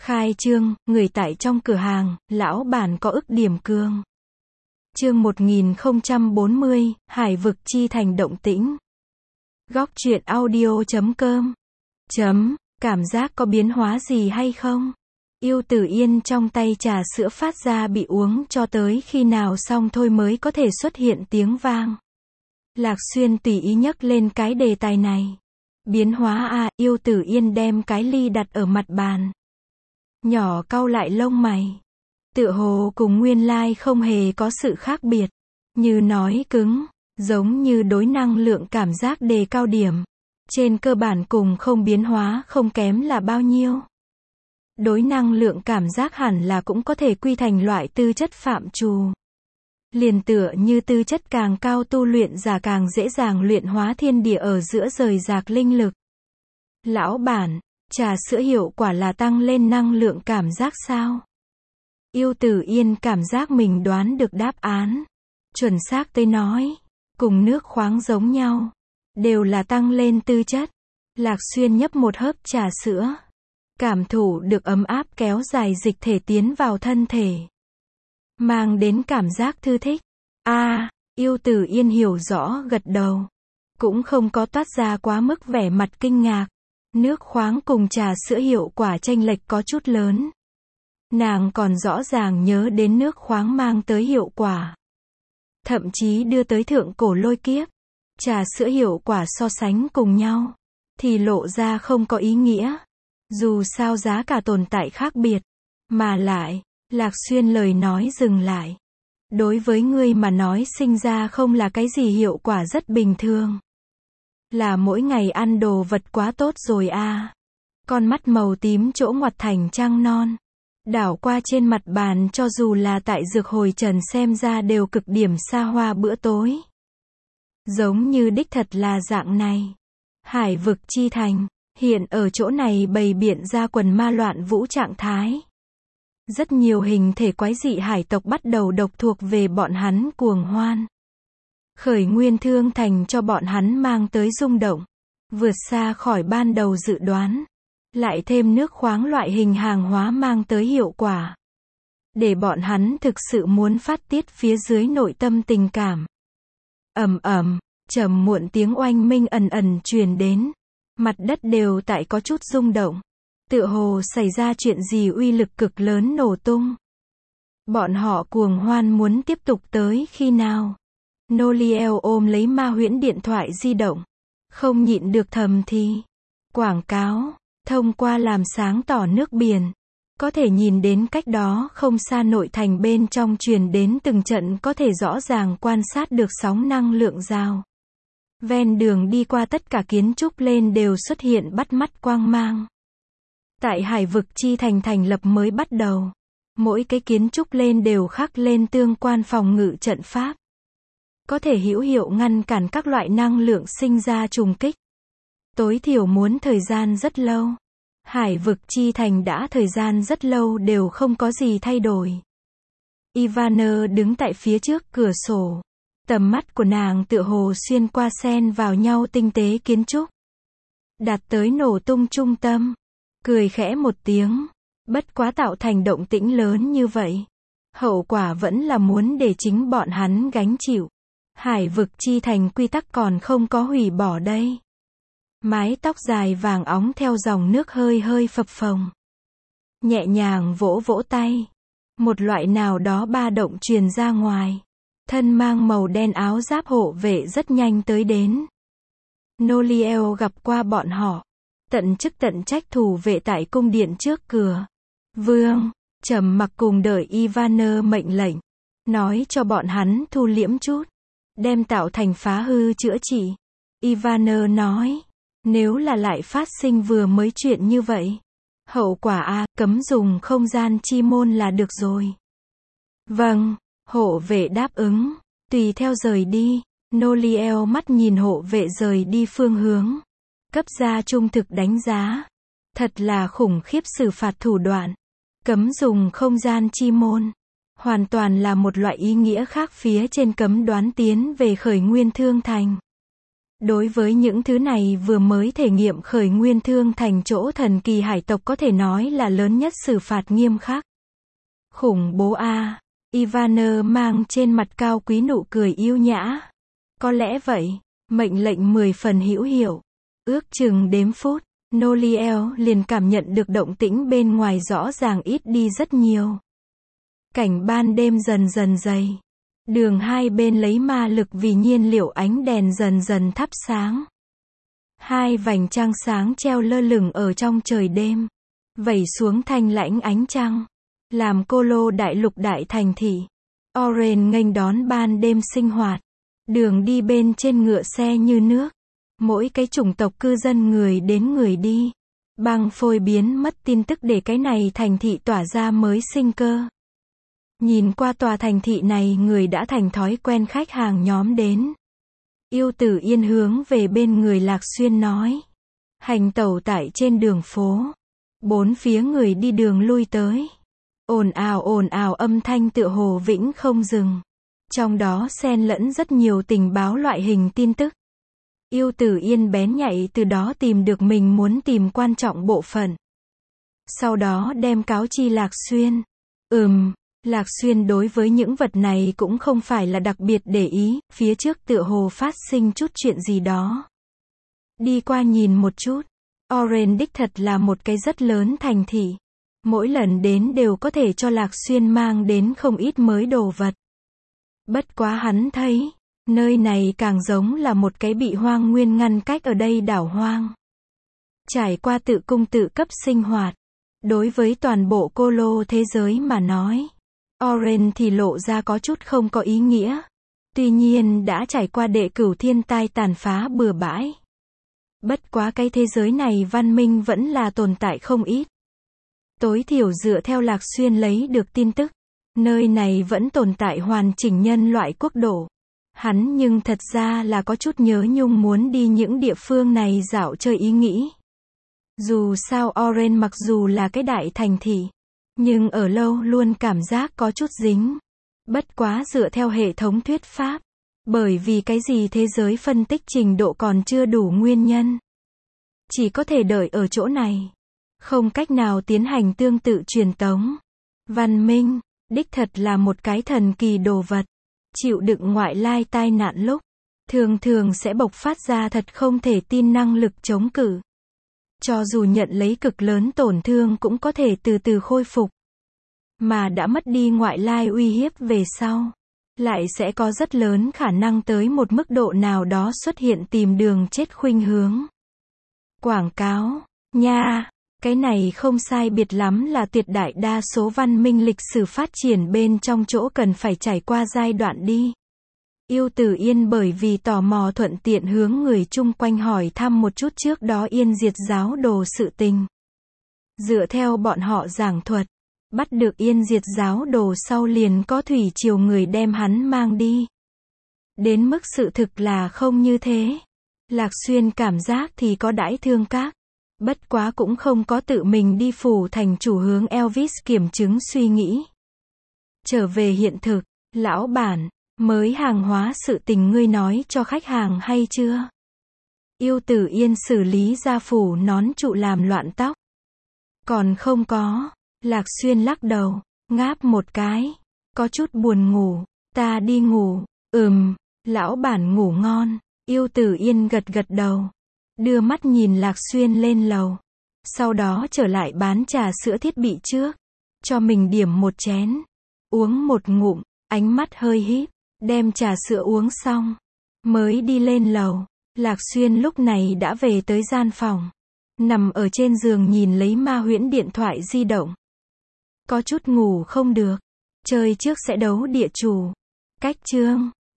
Khai trương, người tại trong cửa hàng, lão bản có ức điểm cương. Chương 1040, Hải vực chi thành động tĩnh. Góc truyện audio.com. Cảm giác có biến hóa gì hay không? Yêu Tử Yên trong tay trà sữa phát ra bị uống cho tới khi nào xong thôi mới có thể xuất hiện tiếng vang. Lạc Xuyên tùy ý nhấc lên cái đề tài này. Biến hóa à, Yêu Tử Yên đem cái ly đặt ở mặt bàn. Nhỏ cau lại lông mày. Tựa hồ cùng nguyên lai không hề có sự khác biệt. Như nói cứng, giống như đối năng lượng cảm giác đề cao điểm. Trên cơ bản cùng không biến hóa không kém là bao nhiêu. Đối năng lượng cảm giác hẳn là cũng có thể quy thành loại tư chất phạm trù. Liền tựa như tư chất càng cao tu luyện giả càng dễ dàng luyện hóa thiên địa ở giữa rời rạc linh lực. Lão bản, trà sữa hiệu quả là tăng lên năng lượng cảm giác sao? Yêu Tử Yên cảm giác mình đoán được đáp án. Chuẩn xác tới nói, cùng nước khoáng giống nhau. Đều là tăng lên tư chất. Lạc Xuyên nhấp một hớp trà sữa. Cảm thụ được ấm áp kéo dài dịch thể tiến vào thân thể. Mang đến cảm giác thư thích. Yêu Tử Yên hiểu rõ gật đầu. Cũng không có toát ra quá mức vẻ mặt kinh ngạc. Nước khoáng cùng trà sữa hiệu quả chênh lệch có chút lớn. Nàng còn rõ ràng nhớ đến nước khoáng mang tới hiệu quả. Thậm chí đưa tới thượng cổ lôi kiếp. Trà sữa hiệu quả so sánh cùng nhau. Thì lộ ra không có ý nghĩa. Dù sao giá cả tồn tại khác biệt. Mà lại, Lạc Xuyên lời nói dừng lại. Đối với ngươi mà nói sinh ra không là cái gì hiệu quả rất bình thường. Là mỗi ngày ăn đồ vật quá tốt rồi à. Con mắt màu tím chỗ ngoặt thành trăng non. Đảo qua trên mặt bàn cho dù là tại dược hồi trần xem ra đều cực điểm xa hoa bữa tối. Giống như đích thật là dạng này. Hải vực chi thành, hiện ở chỗ này bày biện ra quần ma loạn vũ trạng thái. Rất nhiều hình thể quái dị hải tộc bắt đầu độc thuộc về bọn hắn cuồng hoan. Khởi nguyên thương thành cho bọn hắn mang tới rung động. Vượt xa khỏi ban đầu dự đoán. Lại thêm nước khoáng loại hình hàng hóa mang tới hiệu quả. Để bọn hắn thực sự muốn phát tiết phía dưới nội tâm tình cảm. Trầm muộn tiếng oanh minh ẩn ẩn truyền đến. Mặt đất đều tại có chút rung động. Tựa hồ xảy ra chuyện gì uy lực cực lớn nổ tung. Bọn họ cuồng hoan muốn tiếp tục tới khi nào? Noliel ôm lấy ma huyễn điện thoại di động. Không nhịn được thầm thì. Quảng cáo. Thông qua làm sáng tỏ nước biển. Có thể nhìn đến cách đó không xa nội thành bên trong truyền đến từng trận có thể rõ ràng quan sát được sóng năng lượng rào. Ven đường đi qua tất cả kiến trúc lên đều xuất hiện bắt mắt quang mang. Tại hải vực chi thành thành lập mới bắt đầu. Mỗi cái kiến trúc lên đều khắc lên tương quan phòng ngự trận pháp. Có thể hữu hiệu ngăn cản các loại năng lượng sinh ra trùng kích. Tối thiểu muốn thời gian rất lâu. Hải vực chi thành đã thời gian rất lâu đều không có gì thay đổi. Ivana đứng tại phía trước cửa sổ. Tầm mắt của nàng tựa hồ xuyên qua xen vào nhau tinh tế kiến trúc. Đạt tới nổ tung trung tâm. Cười khẽ một tiếng. Bất quá tạo thành động tĩnh lớn như vậy. Hậu quả vẫn là muốn để chính bọn hắn gánh chịu. Hải vực chi thành quy tắc còn không có hủy bỏ đây. Mái tóc dài vàng óng theo dòng nước hơi hơi phập phồng. Nhẹ nhàng vỗ vỗ tay. Một loại nào đó ba động truyền ra ngoài. Thân mang màu đen áo giáp hộ vệ rất nhanh tới đến. Noliel gặp qua bọn họ. Tận chức tận trách thủ vệ tại cung điện trước cửa. Vương, trầm mặc cùng đợi Ivana mệnh lệnh. Nói cho bọn hắn thu liễm chút. Đem tạo thành phá hư chữa trị. Ivana nói. Nếu là lại phát sinh vừa mới chuyện như vậy. Hậu quả cấm dùng không gian chi môn là được rồi. Vâng, hộ vệ đáp ứng. Tùy theo rời đi. Noliel mắt nhìn hộ vệ rời đi phương hướng. Cấp ra trung thực đánh giá. Thật là khủng khiếp xử phạt thủ đoạn. Cấm dùng không gian chi môn. Hoàn toàn là một loại ý nghĩa khác phía trên cấm đoán tiến về khởi nguyên thương thành. Đối với những thứ này vừa mới thể nghiệm khởi nguyên thương thành chỗ thần kỳ hải tộc có thể nói là lớn nhất xử phạt nghiêm khắc. Khủng bố a. Ivaner mang trên mặt cao quý nụ cười yêu nhã. Có lẽ vậy, mệnh lệnh 10 phần hữu hiệu. Ước chừng đếm phút, Noliel liền cảm nhận được động tĩnh bên ngoài rõ ràng ít đi rất nhiều. Cảnh ban đêm dần dần dày. Đường hai bên lấy ma lực vì nhiên liệu ánh đèn dần dần thắp sáng. Hai vành trăng sáng treo lơ lửng ở trong trời đêm. Vẩy xuống thanh lãnh ánh trăng. Làm cô lô đại lục đại thành thị. Oren nghênh đón ban đêm sinh hoạt. Đường đi bên trên ngựa xe như nước. Mỗi cái chủng tộc cư dân người đến người đi. Băng phôi biến mất tin tức để cái này thành thị tỏa ra mới sinh cơ. Nhìn qua tòa thành thị này người đã thành thói quen khách hàng nhóm đến. Yêu Tử Yên hướng về bên người Lạc Xuyên nói. Hành tẩu tại trên đường phố. Bốn phía người đi đường lui tới. Ồn ào âm thanh tựa hồ vĩnh không dừng. Trong đó xen lẫn rất nhiều tình báo loại hình tin tức. Yêu Tử Yên bén nhạy từ đó tìm được mình muốn tìm quan trọng bộ phận. Sau đó đem cáo chi Lạc Xuyên. Lạc Xuyên đối với những vật này cũng không phải là đặc biệt để ý, phía trước tựa hồ phát sinh chút chuyện gì đó. Đi qua nhìn một chút. Oren đích thật là một cái rất lớn thành thị. Mỗi lần đến đều có thể cho Lạc Xuyên mang đến không ít mới đồ vật. Bất quá hắn thấy, nơi này càng giống là một cái bị hoang nguyên ngăn cách ở đây đảo hoang. Trải qua tự cung tự cấp sinh hoạt. Đối với toàn bộ cô lô thế giới mà nói. Oren thì lộ ra có chút không có ý nghĩa. Tuy nhiên đã trải qua đệ cửu thiên tai tàn phá bừa bãi. Bất quá cái thế giới này văn minh vẫn là tồn tại không ít. Tối thiểu dựa theo Lạc Xuyên lấy được tin tức. Nơi này vẫn tồn tại hoàn chỉnh nhân loại quốc độ. Hắn nhưng thật ra là có chút nhớ nhung muốn đi những địa phương này dạo chơi ý nghĩ. Dù sao Oren mặc dù là cái đại thành thị. Nhưng ở lâu luôn cảm giác có chút dính. Bất quá dựa theo hệ thống thuyết pháp. Bởi vì cái gì thế giới phân tích trình độ còn chưa đủ nguyên nhân. Chỉ có thể đợi ở chỗ này. Không cách nào tiến hành tương tự truyền tống. Văn minh, đích thật là một cái thần kỳ đồ vật. Chịu đựng ngoại lai tai nạn lúc. Thường thường sẽ bộc phát ra thật không thể tin năng lực chống cự. Cho dù nhận lấy cực lớn tổn thương cũng có thể từ từ khôi phục. Mà đã mất đi ngoại lai uy hiếp về sau. Lại sẽ có rất lớn khả năng tới một mức độ nào đó xuất hiện tìm đường chết khuynh hướng. Quảng cáo, nha, cái này không sai biệt lắm là tuyệt đại đa số văn minh lịch sử phát triển bên trong chỗ cần phải trải qua giai đoạn đi. Yêu Tử Yên bởi vì tò mò thuận tiện hướng người chung quanh hỏi thăm một chút trước đó Yên Diệt giáo đồ sự tình. Dựa theo bọn họ giảng thuật, bắt được Yên Diệt giáo đồ sau liền có thủy triều người đem hắn mang đi. Đến mức sự thực là không như thế. Lạc Xuyên cảm giác thì có đãi thương các. Bất quá cũng không có tự mình đi phủ thành chủ hướng Elvis kiểm chứng suy nghĩ. Trở về hiện thực, lão bản, mới hàng hóa sự tình ngươi nói cho khách hàng hay chưa? Yêu Tử Yên xử lý ra phủ nón trụ làm loạn tóc. Còn không có. Lạc Xuyên lắc đầu, ngáp một cái. Có chút buồn ngủ, ta đi ngủ. Lão bản ngủ ngon. Yêu Tử Yên gật gật đầu. Đưa mắt nhìn Lạc Xuyên lên lầu. Sau đó trở lại bán trà sữa thiết bị trước. Cho mình điểm một chén. Uống một ngụm, ánh mắt hơi híp. Đem trà sữa uống xong. Mới đi lên lầu. Lạc Xuyên lúc này đã về tới gian phòng. Nằm ở trên giường nhìn lấy ma huyễn điện thoại di động. Có chút ngủ không được. Chơi trước sẽ đấu địa chủ. Cách chương